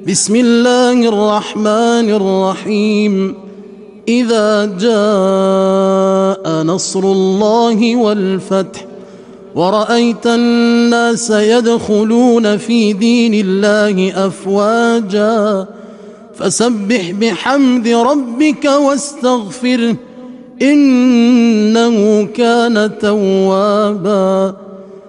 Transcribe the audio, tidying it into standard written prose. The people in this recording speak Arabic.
بسم الله الرحمن الرحيم. إذا جاء نصر الله والفتح ورأيت الناس يدخلون في دين الله أفواجا فسبح بحمد ربك واستغفره إنه كان توابا.